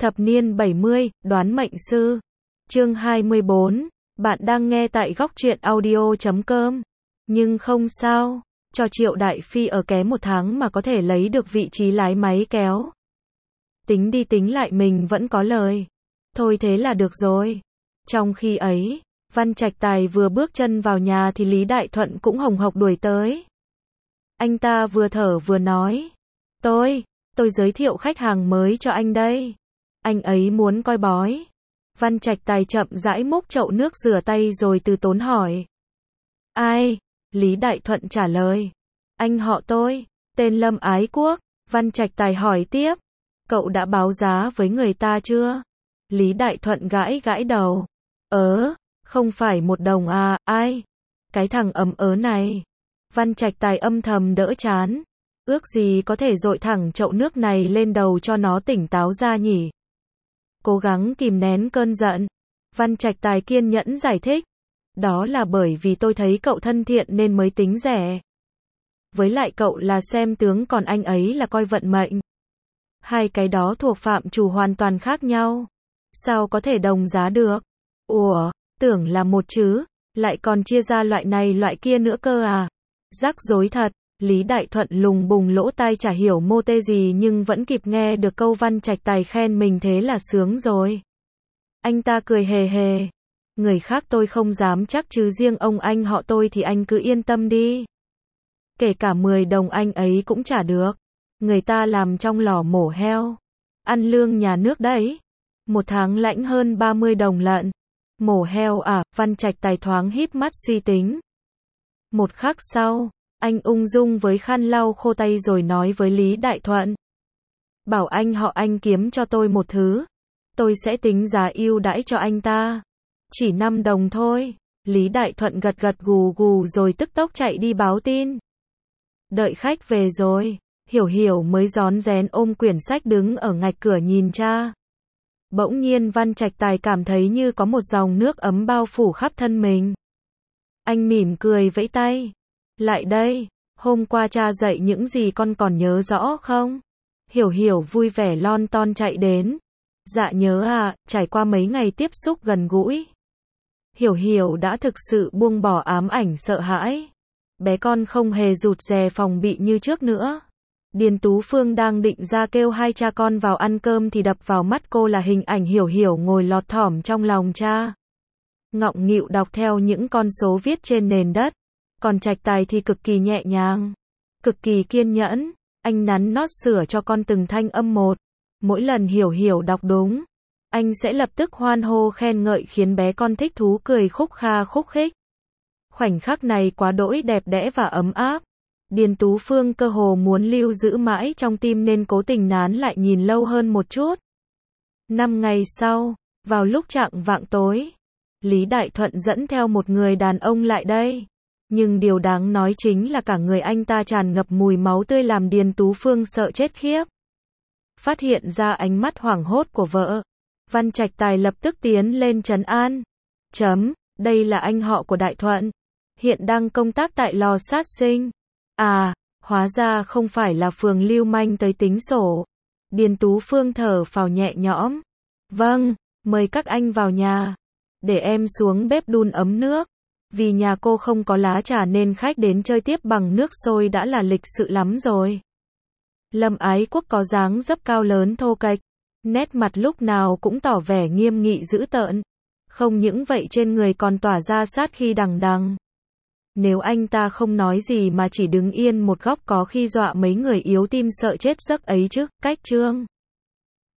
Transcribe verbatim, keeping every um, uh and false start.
Thập niên bảy mươi, đoán mệnh sư. Chương hai mươi bốn. Bạn đang nghe tại góc truyện audio chấm com. Nhưng không sao, cho Triệu Đại Phi ở ké một tháng mà có thể lấy được vị trí lái máy kéo. Tính đi tính lại mình vẫn có lời. Thôi thế là được rồi. Trong khi ấy, Văn Trạch Tài vừa bước chân vào nhà thì Lý Đại Thuận cũng hồng hộc đuổi tới. Anh ta vừa thở vừa nói. Tôi, tôi giới thiệu khách hàng mới cho anh đây. Anh ấy muốn coi bói. Văn Trạch Tài chậm rãi múc chậu nước rửa tay rồi từ tốn hỏi. Ai? Lý Đại Thuận trả lời. Anh họ tôi, tên Lâm Ái Quốc. Văn Trạch Tài hỏi tiếp. Cậu đã báo giá với người ta chưa? Lý Đại Thuận gãi gãi đầu. Ớ, không phải một đồng à, ai? Cái thằng ấm ớ này. Văn Trạch Tài âm thầm đỡ chán. Ước gì có thể dội thẳng chậu nước này lên đầu cho nó tỉnh táo ra nhỉ. Cố gắng kìm nén cơn giận. Văn Trạch Tài kiên nhẫn giải thích. Đó là bởi vì tôi thấy cậu thân thiện nên mới tính rẻ. Với lại cậu là xem tướng còn anh ấy là coi vận mệnh. Hai cái đó thuộc phạm trù hoàn toàn khác nhau. Sao có thể đồng giá được? Ủa, tưởng là một chứ, lại còn chia ra loại này loại kia nữa cơ à? Rắc rối thật. Lý Đại Thuận lùng bùng lỗ tai chả hiểu mô tê gì nhưng vẫn kịp nghe được câu Văn Trạch Tài khen mình thế là sướng rồi. Anh ta cười hề hề. Người khác tôi không dám chắc chứ riêng ông anh họ tôi thì anh cứ yên tâm đi. Kể cả mười đồng anh ấy cũng trả được. Người ta làm trong lò mổ heo. Ăn lương nhà nước đấy. Một tháng lãnh hơn ba mươi đồng lận. Mổ heo à? Văn Trạch Tài thoáng híp mắt suy tính. Một khắc sau, anh ung dung với khăn lau khô tay rồi nói với Lý Đại Thuận. Bảo anh họ anh kiếm cho tôi một thứ. Tôi sẽ tính giá ưu đãi cho anh ta. Chỉ năm đồng thôi. Lý Đại Thuận gật gật gù gù rồi tức tốc chạy đi báo tin. Đợi khách về rồi, Hiểu Hiểu mới rón rén ôm quyển sách đứng ở ngạch cửa nhìn cha. Bỗng nhiên Văn Trạch Tài cảm thấy như có một dòng nước ấm bao phủ khắp thân mình. Anh mỉm cười vẫy tay. Lại đây, hôm qua cha dạy những gì con còn nhớ rõ không? Hiểu Hiểu vui vẻ lon ton chạy đến. Dạ nhớ à, trải qua mấy ngày tiếp xúc gần gũi. Hiểu Hiểu đã thực sự buông bỏ ám ảnh sợ hãi. Bé con không hề rụt rè phòng bị như trước nữa. Điền Tú Phương đang định ra kêu hai cha con vào ăn cơm thì đập vào mắt cô là hình ảnh Hiểu Hiểu ngồi lọt thỏm trong lòng cha. Ngọng nghịu đọc theo những con số viết trên nền đất. Còn Trạch Tài thì cực kỳ nhẹ nhàng, cực kỳ kiên nhẫn, anh nắn nót sửa cho con từng thanh âm một. Mỗi lần Hiểu Hiểu đọc đúng, anh sẽ lập tức hoan hô khen ngợi khiến bé con thích thú cười khúc kha khúc khích. Khoảnh khắc này quá đỗi đẹp đẽ và ấm áp. Điền Tú Phương cơ hồ muốn lưu giữ mãi trong tim nên cố tình nán lại nhìn lâu hơn một chút. Năm ngày sau, vào lúc chạng vạng tối, Lý Đại Thuận dẫn theo một người đàn ông lại đây. Nhưng điều đáng nói chính là cả người anh ta tràn ngập mùi máu tươi làm Điền Tú Phương sợ chết khiếp. Phát hiện ra ánh mắt hoảng hốt của vợ, Văn Trạch Tài lập tức tiến lên trấn an. Chấm, đây là anh họ của Đại Thuận. Hiện đang công tác tại lò sát sinh. À, hóa ra không phải là phường lưu manh tới tính sổ. Điền Tú Phương thở phào nhẹ nhõm. Vâng, mời các anh vào nhà. Để em xuống bếp đun ấm nước. Vì nhà cô không có lá trà nên khách đến chơi tiếp bằng nước sôi đã là lịch sự lắm rồi. Lâm Ái Quốc có dáng dấp cao lớn thô kệch, nét mặt lúc nào cũng tỏ vẻ nghiêm nghị dữ tợn. Không những vậy trên người còn tỏa ra sát khí đằng đằng. Nếu anh ta không nói gì mà chỉ đứng yên một góc có khi dọa mấy người yếu tim sợ chết giấc ấy chứ. Cách chương